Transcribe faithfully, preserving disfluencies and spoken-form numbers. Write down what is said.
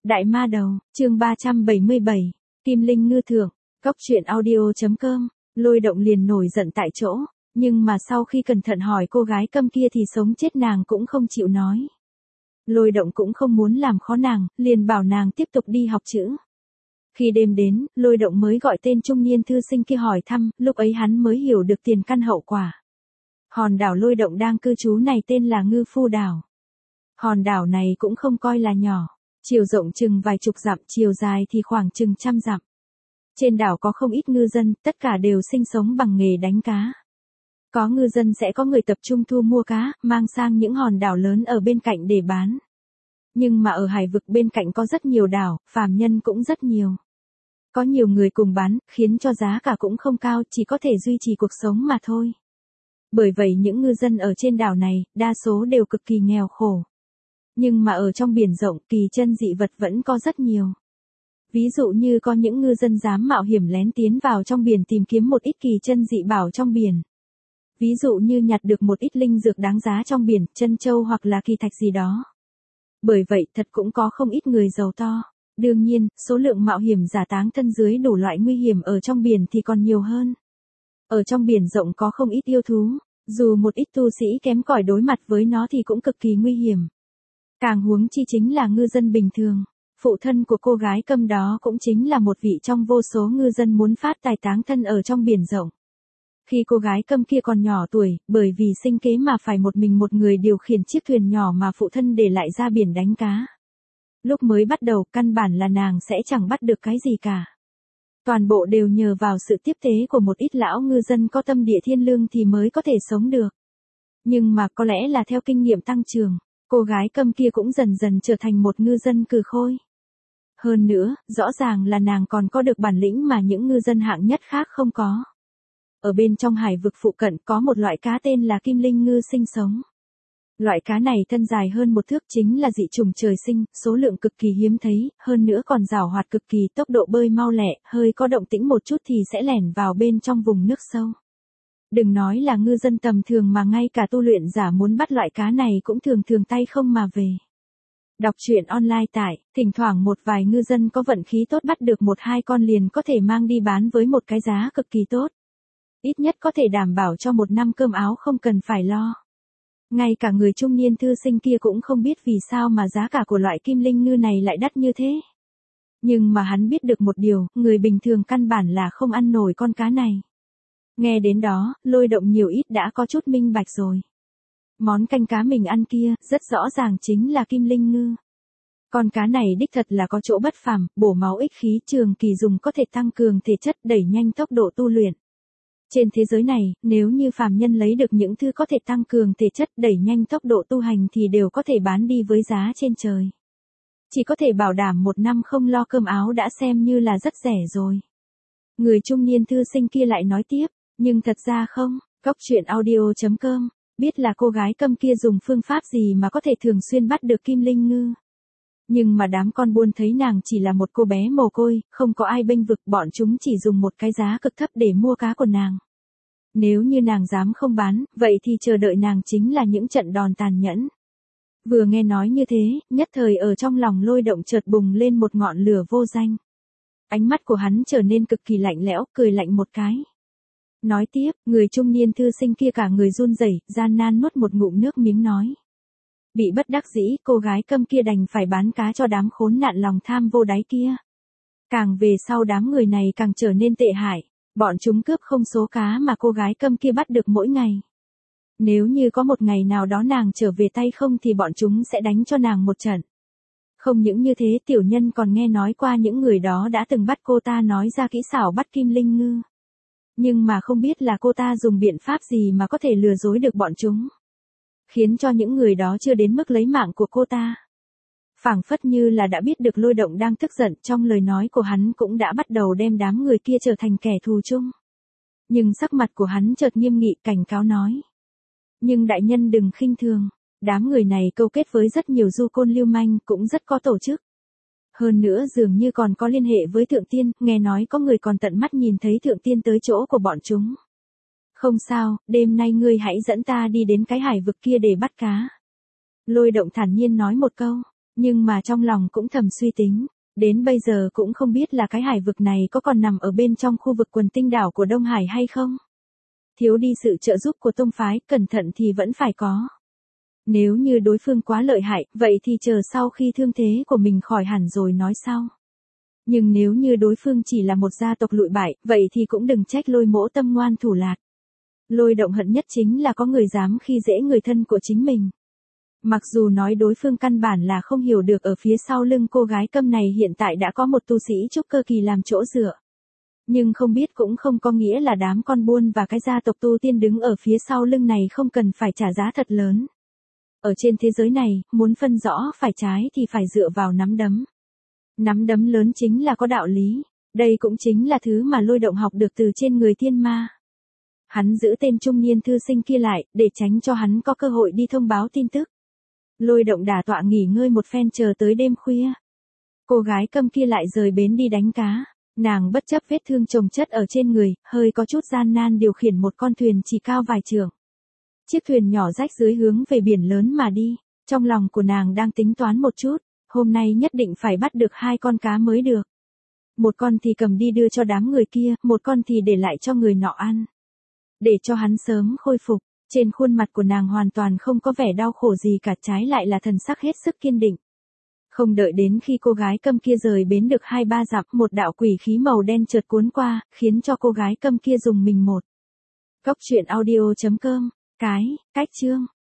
Đại ma đầu, chương ba trăm bảy mươi bảy, Kim Linh Ngư Thượng, Cốc truyện audio chấm com, Lôi Động liền nổi giận tại chỗ, nhưng mà sau khi cẩn thận hỏi cô gái câm kia thì sống chết nàng cũng không chịu nói. Lôi Động cũng không muốn làm khó nàng, liền bảo nàng tiếp tục đi học chữ. Khi đêm đến, Lôi Động mới gọi tên trung niên thư sinh kia hỏi thăm, lúc ấy hắn mới hiểu được tiền căn hậu quả. Hòn đảo Lôi Động đang cư trú này tên là Ngư Phu Đảo. Hòn đảo này cũng không coi là nhỏ, chiều rộng chừng vài chục dặm, chiều dài thì khoảng chừng trăm dặm. Trên đảo có không ít ngư dân, tất cả đều sinh sống bằng nghề đánh cá. Có ngư dân sẽ có người tập trung thu mua cá, mang sang những hòn đảo lớn ở bên cạnh để bán. Nhưng mà ở hải vực bên cạnh có rất nhiều đảo, phàm nhân cũng rất nhiều. Có nhiều người cùng bán, khiến cho giá cả cũng không cao, chỉ có thể duy trì cuộc sống mà thôi. Bởi vậy những ngư dân ở trên đảo này, đa số đều cực kỳ nghèo khổ. Nhưng mà ở trong biển rộng, kỳ chân dị vật vẫn có rất nhiều. Ví dụ như có những ngư dân dám mạo hiểm lén tiến vào trong biển tìm kiếm một ít kỳ chân dị bảo trong biển. Ví dụ như nhặt được một ít linh dược đáng giá trong biển, chân châu hoặc là kỳ thạch gì đó. Bởi vậy thật cũng có không ít người giàu to. Đương nhiên, số lượng mạo hiểm giả táng thân dưới đủ loại nguy hiểm ở trong biển thì còn nhiều hơn. Ở trong biển rộng có không ít yêu thú, dù một ít tu sĩ kém cỏi đối mặt với nó thì cũng cực kỳ nguy hiểm. Càng huống chi chính là ngư dân bình thường. Phụ thân của cô gái câm đó cũng chính là một vị trong vô số ngư dân muốn phát tài táng thân ở trong biển rộng. Khi cô gái câm kia còn nhỏ tuổi, bởi vì sinh kế mà phải một mình một người điều khiển chiếc thuyền nhỏ mà phụ thân để lại ra biển đánh cá. Lúc mới bắt đầu, căn bản là nàng sẽ chẳng bắt được cái gì cả. Toàn bộ đều nhờ vào sự tiếp tế của một ít lão ngư dân có tâm địa thiên lương thì mới có thể sống được. Nhưng mà có lẽ là theo kinh nghiệm tăng trưởng, cô gái câm kia cũng dần dần trở thành một ngư dân cừ khôi. Hơn nữa, rõ ràng là nàng còn có được bản lĩnh mà những ngư dân hạng nhất khác không có. Ở bên trong hải vực phụ cận có một loại cá tên là Kim Linh Ngư sinh sống. Loại cá này thân dài hơn một thước, chính là dị trùng trời sinh, số lượng cực kỳ hiếm thấy, hơn nữa còn giàu hoạt cực kỳ, tốc độ bơi mau lẹ, hơi có động tĩnh một chút thì sẽ lẻn vào bên trong vùng nước sâu. Đừng nói là ngư dân tầm thường mà ngay cả tu luyện giả muốn bắt loại cá này cũng thường thường tay không mà về. Đọc truyện online tại, thỉnh thoảng một vài ngư dân có vận khí tốt bắt được một hai con liền có thể mang đi bán với một cái giá cực kỳ tốt. Ít nhất có thể đảm bảo cho một năm cơm áo không cần phải lo. Ngay cả người trung niên thư sinh kia cũng không biết vì sao mà giá cả của loại kim linh ngư này lại đắt như thế. Nhưng mà hắn biết được một điều, người bình thường căn bản là không ăn nổi con cá này. Nghe đến đó, Lôi Động nhiều ít đã có chút minh bạch rồi. Món canh cá mình ăn kia, rất rõ ràng chính là kim linh ngư. Con cá này đích thật là có chỗ bất phàm, bổ máu ích khí, trường kỳ dùng có thể tăng cường thể chất, đẩy nhanh tốc độ tu luyện. Trên thế giới này, nếu như phàm nhân lấy được những thứ có thể tăng cường thể chất, đẩy nhanh tốc độ tu hành thì đều có thể bán đi với giá trên trời. Chỉ có thể bảo đảm một năm không lo cơm áo đã xem như là rất rẻ rồi. Người trung niên thư sinh kia lại nói tiếp, nhưng thật ra không, Cốc truyện audio chấm com, biết là cô gái câm kia dùng phương pháp gì mà có thể thường xuyên bắt được kim linh ngư. Nhưng mà đám con buôn thấy nàng chỉ là một cô bé mồ côi, không có ai bênh vực, bọn chúng chỉ dùng một cái giá cực thấp để mua cá của nàng. Nếu như nàng dám không bán, vậy thì chờ đợi nàng chính là những trận đòn tàn nhẫn. Vừa nghe nói như thế, nhất thời ở trong lòng Lôi Động chợt bùng lên một ngọn lửa vô danh. Ánh mắt của hắn trở nên cực kỳ lạnh lẽo, cười lạnh một cái. Nói tiếp, người trung niên thư sinh kia cả người run rẩy, gian nan nuốt một ngụm nước miếng nói. Bị bất đắc dĩ, cô gái câm kia đành phải bán cá cho đám khốn nạn lòng tham vô đáy kia. Càng về sau đám người này càng trở nên tệ hại, bọn chúng cướp không số cá mà cô gái câm kia bắt được mỗi ngày. Nếu như có một ngày nào đó nàng trở về tay không thì bọn chúng sẽ đánh cho nàng một trận. Không những như thế, tiểu nhân còn nghe nói qua những người đó đã từng bắt cô ta nói ra kỹ xảo bắt kim linh ngư. Nhưng mà không biết là cô ta dùng biện pháp gì mà có thể lừa dối được bọn chúng. Khiến cho những người đó chưa đến mức lấy mạng của cô ta. Phảng phất như là đã biết được Lôi Động đang tức giận, trong lời nói của hắn cũng đã bắt đầu đem đám người kia trở thành kẻ thù chung. Nhưng sắc mặt của hắn chợt nghiêm nghị, cảnh cáo nói. Nhưng đại nhân đừng khinh thường, đám người này câu kết với rất nhiều du côn lưu manh, cũng rất có tổ chức. Hơn nữa dường như còn có liên hệ với Thượng Tiên, nghe nói có người còn tận mắt nhìn thấy Thượng Tiên tới chỗ của bọn chúng. Không sao, đêm nay ngươi hãy dẫn ta đi đến cái hải vực kia để bắt cá. Lôi Động thản nhiên nói một câu, Nhưng mà trong lòng cũng thầm suy tính, đến bây giờ cũng không biết là cái hải vực này có còn nằm ở bên trong khu vực quần tinh đảo của Đông Hải hay không. Thiếu đi sự trợ giúp của tông phái, cẩn thận thì vẫn phải có. Nếu như đối phương quá lợi hại, vậy thì chờ sau khi thương thế của mình khỏi hẳn rồi nói sau. Nhưng nếu như đối phương chỉ là một gia tộc lụi bại, vậy thì cũng đừng trách Lôi Mỗ tâm ngoan thủ lạt. Lôi Động hận nhất chính là có người dám khi dễ người thân của chính mình. Mặc dù nói đối phương căn bản là không hiểu được ở phía sau lưng cô gái câm này hiện tại đã có một tu sĩ trúc cơ kỳ làm chỗ dựa. Nhưng không biết cũng không có nghĩa là đám con buôn và cái gia tộc tu tiên đứng ở phía sau lưng này không cần phải trả giá thật lớn. Ở trên thế giới này, muốn phân rõ phải trái thì phải dựa vào nắm đấm. Nắm đấm lớn chính là có đạo lý. Đây cũng chính là thứ mà Lôi Động học được từ trên người tiên ma. Hắn giữ tên trung niên thư sinh kia lại, để tránh cho hắn có cơ hội đi thông báo tin tức. Lôi Động đả tọa nghỉ ngơi một phen chờ tới đêm khuya. Cô gái câm kia lại rời bến đi đánh cá. Nàng bất chấp vết thương chồng chất ở trên người, hơi có chút gian nan điều khiển một con thuyền chỉ cao vài trượng. Chiếc thuyền nhỏ rách dưới hướng về biển lớn mà đi. Trong lòng của nàng đang tính toán một chút, hôm nay nhất định phải bắt được hai con cá mới được. Một con thì cầm đi đưa cho đám người kia, một con thì để lại cho người nọ ăn. Để cho hắn sớm khôi phục, trên khuôn mặt của nàng hoàn toàn không có vẻ đau khổ gì cả, trái lại là thần sắc hết sức kiên định. Không đợi đến khi cô gái câm kia rời bến được hai ba dặm, một đạo quỷ khí màu đen chợt cuốn qua, khiến cho cô gái câm kia dùng mình một. Cốc truyện audio chấm com, cái, cách chương.